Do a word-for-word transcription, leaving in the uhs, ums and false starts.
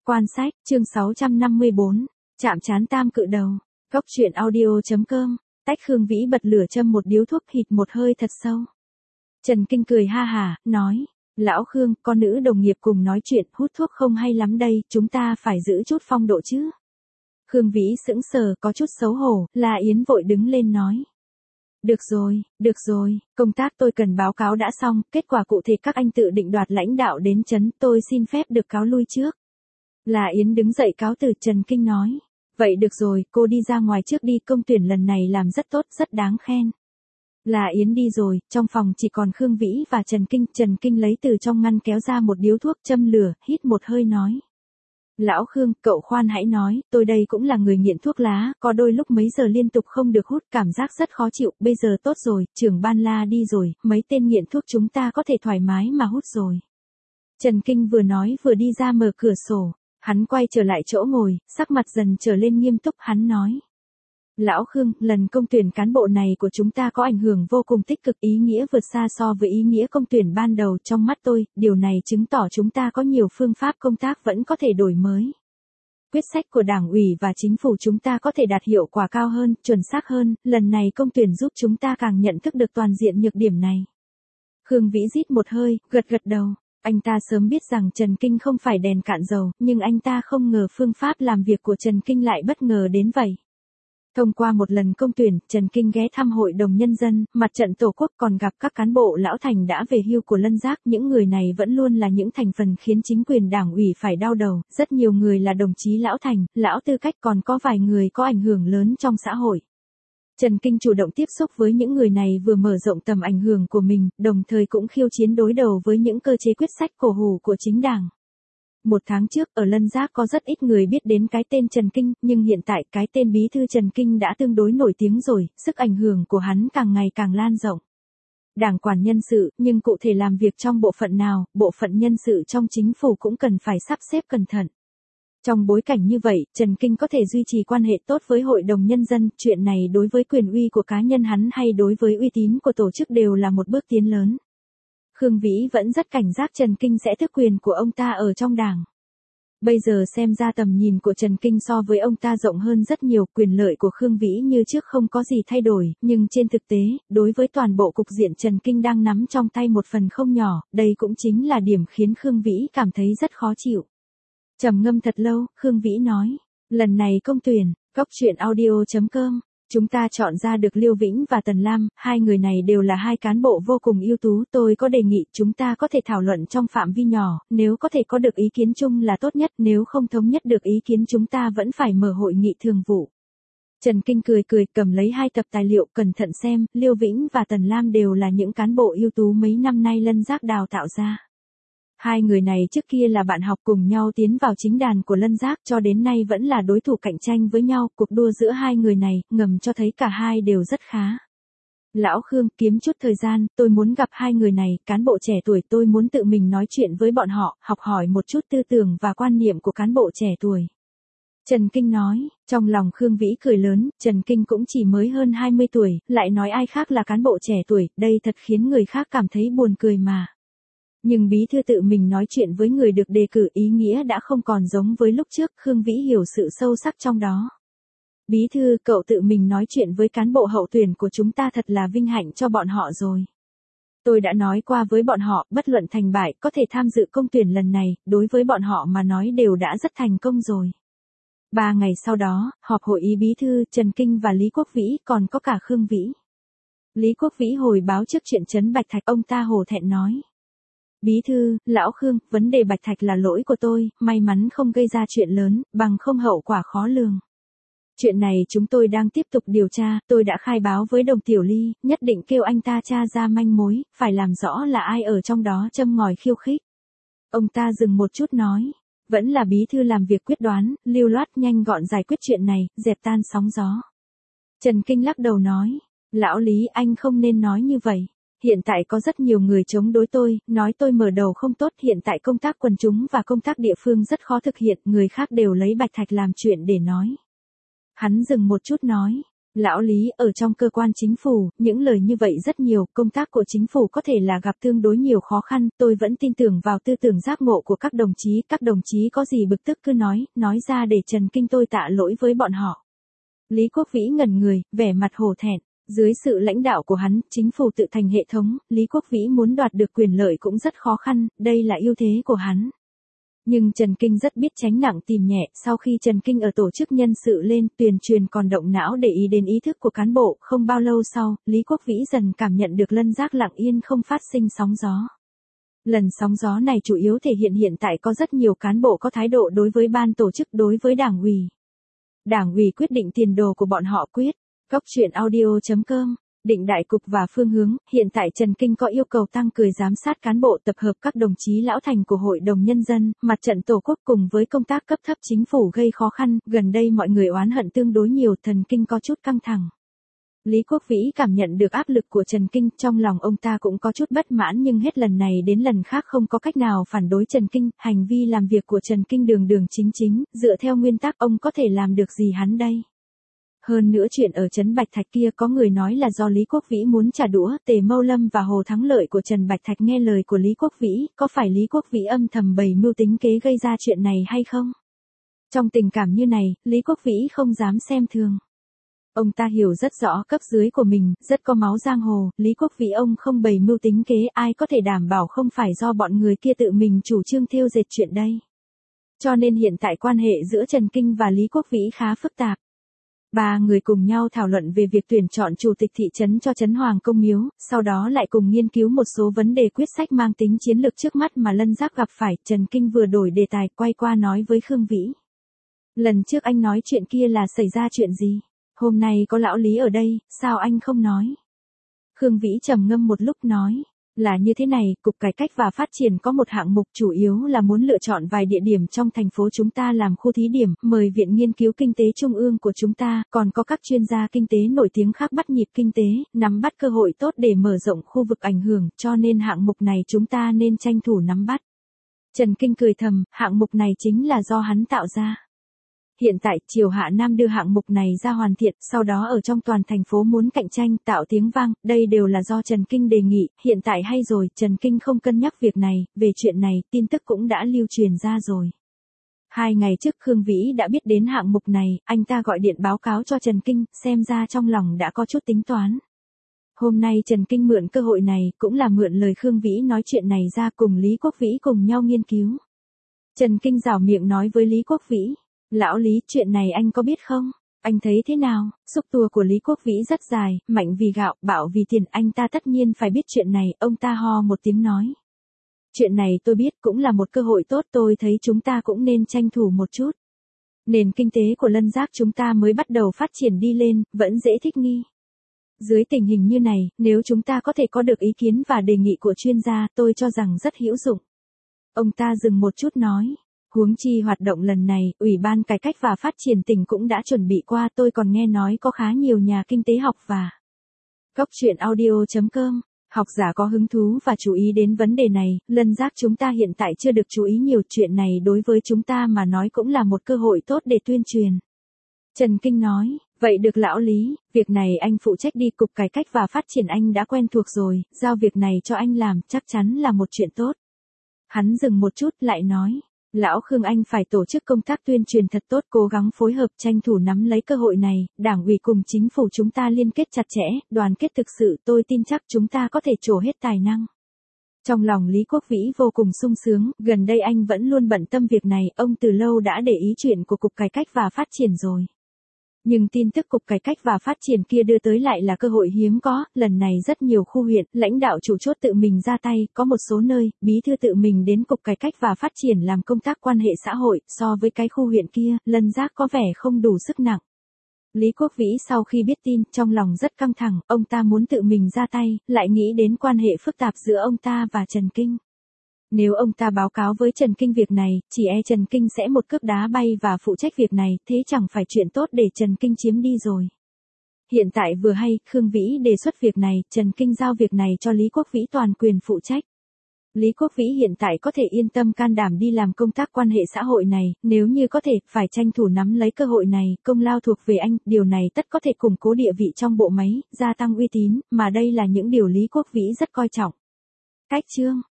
Quan sách, chương sáu trăm năm mươi bốn, chạm trán tam cự đầu. Góc truyện audio.com, tách Khương Vĩ bật lửa châm một điếu thuốc hít một hơi thật sâu. Trần Kinh cười ha hả, nói, lão Khương, con nữ đồng nghiệp cùng nói chuyện, hút thuốc không hay lắm đây, chúng ta phải giữ chút phong độ chứ. Khương Vĩ sững sờ, có chút xấu hổ, La Yến vội đứng lên nói. Được rồi, được rồi, công tác tôi cần báo cáo đã xong, kết quả cụ thể các anh tự định đoạt, lãnh đạo đến chấn, tôi xin phép được cáo lui trước. La Yến đứng dậy cáo từ. Trần Kinh nói, vậy được rồi, cô đi ra ngoài trước đi, công tuyển lần này làm rất tốt, rất đáng khen. La Yến đi rồi, trong phòng chỉ còn Khương Vĩ và Trần Kinh. Trần Kinh lấy từ trong ngăn kéo ra một điếu thuốc, châm lửa, hít một hơi nói. Lão Khương, cậu khoan hãy nói, tôi đây cũng là người nghiện thuốc lá, có đôi lúc mấy giờ liên tục không được hút, cảm giác rất khó chịu, bây giờ tốt rồi, trưởng ban La đi rồi, mấy tên nghiện thuốc chúng ta có thể thoải mái mà hút rồi. Trần Kinh vừa nói vừa đi ra mở cửa sổ, hắn quay trở lại chỗ ngồi, sắc mặt dần trở lên nghiêm túc, hắn nói. Lão Khương, lần công tuyển cán bộ này của chúng ta có ảnh hưởng vô cùng tích cực, ý nghĩa vượt xa so với ý nghĩa công tuyển ban đầu trong mắt tôi, điều này chứng tỏ chúng ta có nhiều phương pháp công tác vẫn có thể đổi mới. Quyết sách của Đảng ủy và Chính phủ chúng ta có thể đạt hiệu quả cao hơn, chuẩn xác hơn, lần này công tuyển giúp chúng ta càng nhận thức được toàn diện nhược điểm này. Khương Vĩ rít một hơi, gật gật đầu. Anh ta sớm biết rằng Trần Kinh không phải đèn cạn dầu, nhưng anh ta không ngờ phương pháp làm việc của Trần Kinh lại bất ngờ đến vậy. Thông qua một lần công tuyển, Trần Kinh ghé thăm Hội đồng Nhân dân, Mặt trận Tổ quốc, còn gặp các cán bộ lão thành đã về hưu của Lân Giác. Những người này vẫn luôn là những thành phần khiến chính quyền Đảng ủy phải đau đầu, rất nhiều người là đồng chí lão thành, lão tư cách, còn có vài người có ảnh hưởng lớn trong xã hội. Trần Kinh chủ động tiếp xúc với những người này, vừa mở rộng tầm ảnh hưởng của mình, đồng thời cũng khiêu chiến đối đầu với những cơ chế quyết sách cổ hủ của chính đảng. Một tháng trước, ở Lân Giác có rất ít người biết đến cái tên Trần Kinh, nhưng hiện tại cái tên bí thư Trần Kinh đã tương đối nổi tiếng rồi, sức ảnh hưởng của hắn càng ngày càng lan rộng. Đảng quản nhân sự, nhưng cụ thể làm việc trong bộ phận nào, bộ phận nhân sự trong chính phủ cũng cần phải sắp xếp cẩn thận. Trong bối cảnh như vậy, Trần Kinh có thể duy trì quan hệ tốt với Hội đồng Nhân dân, chuyện này đối với quyền uy của cá nhân hắn hay đối với uy tín của tổ chức đều là một bước tiến lớn. Khương Vĩ vẫn rất cảnh giác Trần Kinh sẽ tước quyền của ông ta ở trong đảng. Bây giờ xem ra tầm nhìn của Trần Kinh so với ông ta rộng hơn rất nhiều, quyền lợi của Khương Vĩ như trước không có gì thay đổi, nhưng trên thực tế, đối với toàn bộ cục diện Trần Kinh đang nắm trong tay một phần không nhỏ, đây cũng chính là điểm khiến Khương Vĩ cảm thấy rất khó chịu. Trầm ngâm thật lâu, Khương Vĩ nói, lần này công tuyển, góc truyện audio.com, chúng ta chọn ra được Liêu Vĩnh và Tần Lam, hai người này đều là hai cán bộ vô cùng ưu tú, tôi có đề nghị chúng ta có thể thảo luận trong phạm vi nhỏ, nếu có thể có được ý kiến chung là tốt nhất, nếu không thống nhất được ý kiến chúng ta vẫn phải mở hội nghị thường vụ. Trần Kinh cười cười, cầm lấy hai tập tài liệu cẩn thận xem, Liêu Vĩnh và Tần Lam đều là những cán bộ ưu tú mấy năm nay Lân Giác đào tạo ra. Hai người này trước kia là bạn học cùng nhau tiến vào chính đàn của Lân Giác, cho đến nay vẫn là đối thủ cạnh tranh với nhau, cuộc đua giữa hai người này, ngầm cho thấy cả hai đều rất khá. Lão Khương, kiếm chút thời gian, tôi muốn gặp hai người này, cán bộ trẻ tuổi, tôi muốn tự mình nói chuyện với bọn họ, học hỏi một chút tư tưởng và quan niệm của cán bộ trẻ tuổi. Trần Kinh nói, trong lòng Khương Vĩ cười lớn, Trần Kinh cũng chỉ mới hơn hai mươi tuổi, lại nói ai khác là cán bộ trẻ tuổi, đây thật khiến người khác cảm thấy buồn cười mà. Nhưng bí thư tự mình nói chuyện với người được đề cử, ý nghĩa đã không còn giống với lúc trước, Khương Vĩ hiểu sự sâu sắc trong đó. Bí thư, cậu tự mình nói chuyện với cán bộ hậu tuyển của chúng ta thật là vinh hạnh cho bọn họ rồi. Tôi đã nói qua với bọn họ, bất luận thành bại, có thể tham dự công tuyển lần này, đối với bọn họ mà nói đều đã rất thành công rồi. Ba ngày sau đó, họp hội ý bí thư, Trần Kinh và Lý Quốc Vĩ, còn có cả Khương Vĩ. Lý Quốc Vĩ hồi báo trước chuyện trấn Bạch Thạch, ông ta hổ thẹn nói. Bí thư, lão Khương, vấn đề Bạch Thạch là lỗi của tôi, may mắn không gây ra chuyện lớn, bằng không hậu quả khó lường. Chuyện này chúng tôi đang tiếp tục điều tra, tôi đã khai báo với Đồng Tiểu Ly, nhất định kêu anh ta tra ra manh mối, phải làm rõ là ai ở trong đó châm ngòi khiêu khích. Ông ta dừng một chút nói, vẫn là bí thư làm việc quyết đoán, lưu loát nhanh gọn giải quyết chuyện này, dẹp tan sóng gió. Trần Kinh lắc đầu nói, lão Lý, anh không nên nói như vậy. Hiện tại có rất nhiều người chống đối tôi, nói tôi mở đầu không tốt, hiện tại công tác quần chúng và công tác địa phương rất khó thực hiện, người khác đều lấy Bạch Thạch làm chuyện để nói. Hắn dừng một chút nói, Lão Lý, ở trong cơ quan chính phủ, những lời như vậy rất nhiều, công tác của chính phủ có thể là gặp tương đối nhiều khó khăn, tôi vẫn tin tưởng vào tư tưởng giác ngộ của các đồng chí, các đồng chí có gì bực tức cứ nói, nói ra để Trần Kinh tôi tạ lỗi với bọn họ. Lý Quốc Vĩ ngẩn người, vẻ mặt hổ thẹn. Dưới sự lãnh đạo của hắn, chính phủ tự thành hệ thống, Lý Quốc Vĩ muốn đoạt được quyền lợi cũng rất khó khăn, đây là ưu thế của hắn. Nhưng Trần Kinh rất biết tránh nặng tìm nhẹ, sau khi Trần Kinh ở tổ chức nhân sự lên, tuyên truyền còn động não để ý đến ý thức của cán bộ, không bao lâu sau, Lý Quốc Vĩ dần cảm nhận được Lân Giác lặng yên không phát sinh sóng gió. Lần sóng gió này chủ yếu thể hiện hiện tại có rất nhiều cán bộ có thái độ đối với ban tổ chức, đối với đảng ủy. Đảng ủy quyết định tiền đồ của bọn họ quyết. Góc truyện audio chấm com, định đại cục và phương hướng, hiện tại Trần Kinh có yêu cầu tăng cường giám sát cán bộ, tập hợp các đồng chí lão thành của Hội đồng Nhân dân, Mặt trận Tổ quốc cùng với công tác cấp thấp chính phủ gây khó khăn, gần đây mọi người oán hận tương đối nhiều, Trần Kinh có chút căng thẳng. Lý Quốc Vĩ cảm nhận được áp lực của Trần Kinh, trong lòng ông ta cũng có chút bất mãn nhưng hết lần này đến lần khác không có cách nào phản đối Trần Kinh, hành vi làm việc của Trần Kinh đường đường chính chính, dựa theo nguyên tắc ông có thể làm được gì hắn đây. Hơn nữa chuyện ở Trấn Bạch Thạch kia có người nói là do Lý Quốc Vĩ muốn trả đũa, Tề Mâu Lâm và Hồ Thắng Lợi của Trần Bạch Thạch nghe lời của Lý Quốc Vĩ, có phải Lý Quốc Vĩ âm thầm bày mưu tính kế gây ra chuyện này hay không? Trong tình cảm như này, Lý Quốc Vĩ không dám xem thường. Ông ta hiểu rất rõ cấp dưới của mình, rất có máu giang hồ, Lý Quốc Vĩ ông không bày mưu tính kế, ai có thể đảm bảo không phải do bọn người kia tự mình chủ trương thêu dệt chuyện đây. Cho nên hiện tại quan hệ giữa Trần Kinh và Lý Quốc Vĩ khá phức tạp. Ba người cùng nhau thảo luận về việc tuyển chọn chủ tịch thị trấn cho trấn Hoàng Công Miếu, sau đó lại cùng nghiên cứu một số vấn đề quyết sách mang tính chiến lược trước mắt mà Lân Giác gặp phải. Trần Kinh vừa đổi đề tài, quay qua nói với Khương Vĩ. Lần trước anh nói chuyện kia là xảy ra chuyện gì? Hôm nay có lão Lý ở đây, sao anh không nói? Khương Vĩ trầm ngâm một lúc nói. Là như thế này, Cục Cải cách và Phát triển có một hạng mục chủ yếu là muốn lựa chọn vài địa điểm trong thành phố chúng ta làm khu thí điểm, mời Viện Nghiên cứu Kinh tế Trung ương của chúng ta, còn có các chuyên gia kinh tế nổi tiếng khác bắt nhịp kinh tế, nắm bắt cơ hội tốt để mở rộng khu vực ảnh hưởng, cho nên hạng mục này chúng ta nên tranh thủ nắm bắt. Trần Kinh cười thầm, hạng mục này chính là do hắn tạo ra. Hiện tại, Triều Hạ Nam đưa hạng mục này ra hoàn thiện, sau đó ở trong toàn thành phố muốn cạnh tranh, tạo tiếng vang, đây đều là do Trần Kinh đề nghị, hiện tại hay rồi, Trần Kinh không cân nhắc việc này, về chuyện này, tin tức cũng đã lưu truyền ra rồi. Hai ngày trước Khương Vĩ đã biết đến hạng mục này, anh ta gọi điện báo cáo cho Trần Kinh, xem ra trong lòng đã có chút tính toán. Hôm nay Trần Kinh mượn cơ hội này, cũng là mượn lời Khương Vĩ nói chuyện này ra cùng Lý Quốc Vĩ cùng nhau nghiên cứu. Trần Kinh rảo miệng nói với Lý Quốc Vĩ. Lão Lý, chuyện này anh có biết không? Anh thấy thế nào? Xúc tua của Lý Quốc Vĩ rất dài, mạnh vì gạo, bạo vì tiền, anh ta tất nhiên phải biết chuyện này, ông ta ho một tiếng nói. Chuyện này tôi biết cũng là một cơ hội tốt, tôi thấy chúng ta cũng nên tranh thủ một chút. Nền kinh tế của Lân Giác chúng ta mới bắt đầu phát triển đi lên, vẫn dễ thích nghi. Dưới tình hình như này, nếu chúng ta có thể có được ý kiến và đề nghị của chuyên gia, tôi cho rằng rất hữu dụng. Ông ta dừng một chút nói. Huống chi hoạt động lần này, Ủy ban Cải cách và Phát triển tỉnh cũng đã chuẩn bị qua, tôi còn nghe nói có khá nhiều nhà kinh tế học và Góc truyện audio chấm com, học giả có hứng thú và chú ý đến vấn đề này, Lân Giác chúng ta hiện tại chưa được chú ý nhiều, chuyện này đối với chúng ta mà nói cũng là một cơ hội tốt để tuyên truyền. Trần Kinh nói, vậy được lão Lý, việc này anh phụ trách đi, Cục Cải cách và Phát triển anh đã quen thuộc rồi, giao việc này cho anh làm, chắc chắn là một chuyện tốt. Hắn dừng một chút lại nói. Lão Khương anh phải tổ chức công tác tuyên truyền thật tốt, cố gắng phối hợp tranh thủ nắm lấy cơ hội này, đảng ủy cùng chính phủ chúng ta liên kết chặt chẽ, đoàn kết thực sự, tôi tin chắc chúng ta có thể trổ hết tài năng. Trong lòng Lý Quốc Vĩ vô cùng sung sướng, gần đây anh vẫn luôn bận tâm việc này, ông từ lâu đã để ý chuyện của Cục Cải cách và Phát triển rồi. Nhưng tin tức Cục Cải cách và Phát triển kia đưa tới lại là cơ hội hiếm có, lần này rất nhiều khu huyện, lãnh đạo chủ chốt tự mình ra tay, có một số nơi, bí thư tự mình đến Cục Cải cách và Phát triển làm công tác quan hệ xã hội, so với cái khu huyện kia, Lân Giác có vẻ không đủ sức nặng. Lý Quốc Vĩ sau khi biết tin, trong lòng rất căng thẳng, ông ta muốn tự mình ra tay, lại nghĩ đến quan hệ phức tạp giữa ông ta và Trần Kinh. Nếu ông ta báo cáo với Trần Kinh việc này, chỉ e Trần Kinh sẽ một cước đá bay và phụ trách việc này, thế chẳng phải chuyện tốt để Trần Kinh chiếm đi rồi. Hiện tại vừa hay, Khương Vĩ đề xuất việc này, Trần Kinh giao việc này cho Lý Quốc Vĩ toàn quyền phụ trách. Lý Quốc Vĩ hiện tại có thể yên tâm can đảm đi làm công tác quan hệ xã hội này, nếu như có thể, phải tranh thủ nắm lấy cơ hội này, công lao thuộc về anh, điều này tất có thể củng cố địa vị trong bộ máy, gia tăng uy tín, mà đây là những điều Lý Quốc Vĩ rất coi trọng. Cách chương